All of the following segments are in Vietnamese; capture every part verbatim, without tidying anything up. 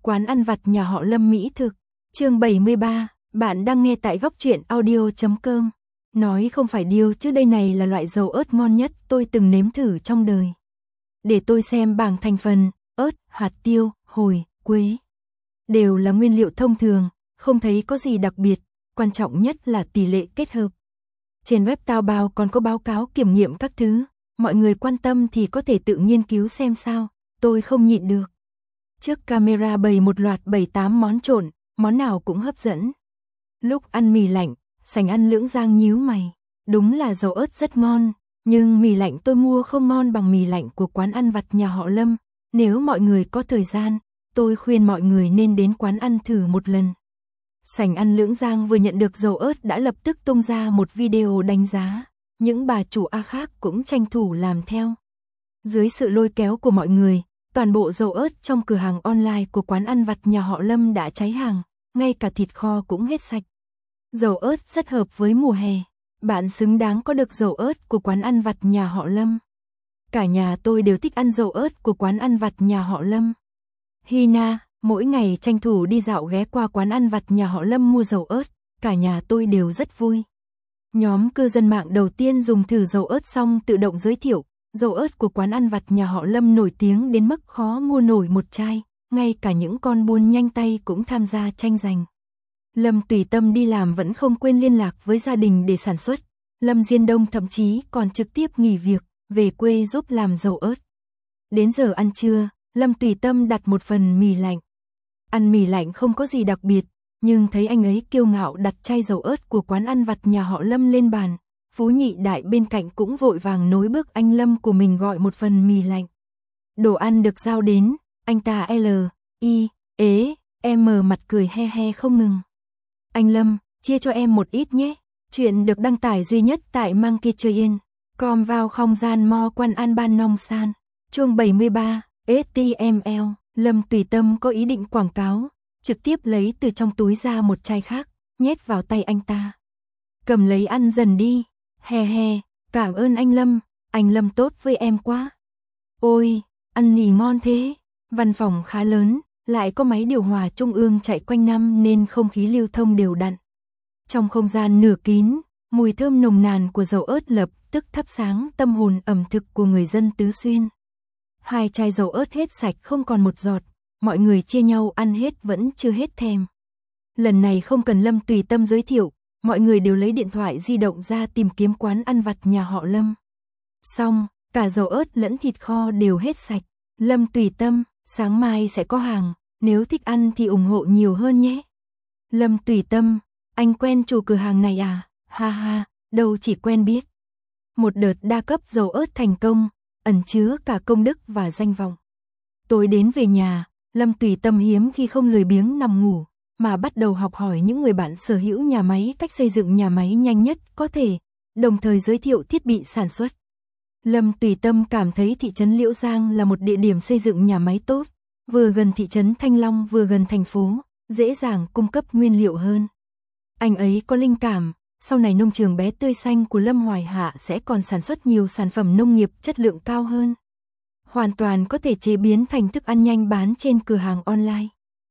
Quán ăn vặt nhà họ Lâm mỹ thực. Chương bảy mươi ba, bạn đang nghe tại góc truyện audio chấm com. Nói không phải điêu chứ đây này là loại dầu ớt ngon nhất tôi từng nếm thử trong đời. Để tôi xem bảng thành phần: ớt, hạt tiêu, hồi, quế. Đều là nguyên liệu thông thường, không thấy có gì đặc biệt, quan trọng nhất là tỷ lệ kết hợp. Trên web Taobao còn có báo cáo kiểm nghiệm các thứ, mọi người quan tâm thì có thể tự nghiên cứu xem sao, tôi không nhịn được. Trước camera bày một loạt bảy tám món trộn, món nào cũng hấp dẫn. Lúc ăn mì lạnh, Sành Ăn Lưỡng Giang nhíu mày, đúng là dầu ớt rất ngon, nhưng mì lạnh tôi mua không ngon bằng mì lạnh của quán ăn vặt nhà họ Lâm, nếu mọi người có thời gian, tôi khuyên mọi người nên đến quán ăn thử một lần. Sành Ăn Lưỡng Giang vừa nhận được dầu ớt đã lập tức tung ra một video đánh giá, những bà chủ A khác cũng tranh thủ làm theo. Dưới sự lôi kéo của mọi người, toàn bộ dầu ớt trong cửa hàng online của quán ăn vặt nhà họ Lâm đã cháy hàng, ngay cả thịt kho cũng hết sạch. Dầu ớt rất hợp với mùa hè, bạn xứng đáng có được dầu ớt của quán ăn vặt nhà họ Lâm. Cả nhà tôi đều thích ăn dầu ớt của quán ăn vặt nhà họ Lâm. Hina, mỗi ngày tranh thủ đi dạo ghé qua quán ăn vặt nhà họ Lâm mua dầu ớt, cả nhà tôi đều rất vui. Nhóm cư dân mạng đầu tiên dùng thử dầu ớt xong tự động giới thiệu, dầu ớt của quán ăn vặt nhà họ Lâm nổi tiếng đến mức khó mua nổi một chai, ngay cả những con buôn nhanh tay cũng tham gia tranh giành. Lâm Tùy Tâm đi làm vẫn không quên liên lạc với gia đình để sản xuất, Lâm Diên Đông thậm chí còn trực tiếp nghỉ việc, về quê giúp làm dầu ớt. Đến giờ ăn trưa, Lâm Tùy Tâm đặt một phần mì lạnh. Ăn mì lạnh không có gì đặc biệt, nhưng thấy anh ấy kiêu ngạo đặt chai dầu ớt của quán ăn vặt nhà họ Lâm lên bàn, Phú Nhị Đại bên cạnh cũng vội vàng nối bước anh Lâm của mình gọi một phần mì lạnh. Đồ ăn được giao đến, anh ta L, I, ế, M mặt cười he he không ngừng. Anh Lâm, chia cho em một ít nhé. Chuyện được đăng tải duy nhất tại Monkey Chơi Yên. Com vào không gian mo quan an ban nong san. Chương bảy mươi ba, ét tê em lờ. Lâm Tùy Tâm có ý định quảng cáo, trực tiếp lấy từ trong túi ra một chai khác, nhét vào tay anh ta. Cầm lấy ăn dần đi. He he, cảm ơn anh Lâm, anh Lâm tốt với em quá. Ôi, ăn nì ngon thế. Văn phòng khá lớn, lại có máy điều hòa trung ương chạy quanh năm nên không khí lưu thông đều đặn. Trong không gian nửa kín, mùi thơm nồng nàn của dầu ớt lập tức thắp sáng tâm hồn ẩm thực của người dân Tứ Xuyên. Hai chai dầu ớt hết sạch không còn một giọt, mọi người chia nhau ăn hết vẫn chưa hết thèm. Lần này không cần Lâm Tùy Tâm giới thiệu, mọi người đều lấy điện thoại di động ra tìm kiếm quán ăn vặt nhà họ Lâm. Xong, cả dầu ớt lẫn thịt kho đều hết sạch. Lâm Tùy Tâm, sáng mai sẽ có hàng, nếu thích ăn thì ủng hộ nhiều hơn nhé. Lâm Tùy Tâm, anh quen chủ cửa hàng này à? Ha ha, đâu chỉ quen biết. Một đợt đa cấp dầu ớt thành công, ẩn chứa cả công đức và danh vọng. Tối đến về nhà, Lâm Tùy Tâm hiếm khi không lười biếng nằm ngủ, mà bắt đầu học hỏi những người bạn sở hữu nhà máy cách xây dựng nhà máy nhanh nhất có thể, đồng thời giới thiệu thiết bị sản xuất. Lâm Tùy Tâm cảm thấy thị trấn Liễu Giang là một địa điểm xây dựng nhà máy tốt, vừa gần thị trấn Thanh Long vừa gần thành phố, dễ dàng cung cấp nguyên liệu hơn. Anh ấy có linh cảm, sau này nông trường bé tươi xanh của Lâm Hoài Hạ sẽ còn sản xuất nhiều sản phẩm nông nghiệp chất lượng cao hơn. Hoàn toàn có thể chế biến thành thức ăn nhanh bán trên cửa hàng online.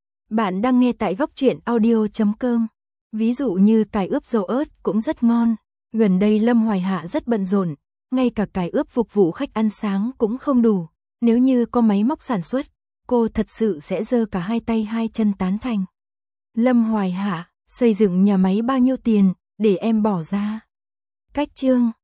Bạn đang nghe tại góc truyện audio chấm com. Ví dụ như cải ướp dầu ớt cũng rất ngon. Gần đây Lâm Hoài Hạ rất bận rộn, ngay cả cải ướp phục vụ khách ăn sáng cũng không đủ. Nếu như có máy móc sản xuất, cô thật sự sẽ giơ cả hai tay hai chân tán thành. Lâm Hoài Hạ, xây dựng nhà máy bao nhiêu tiền, để em bỏ ra. Cách chương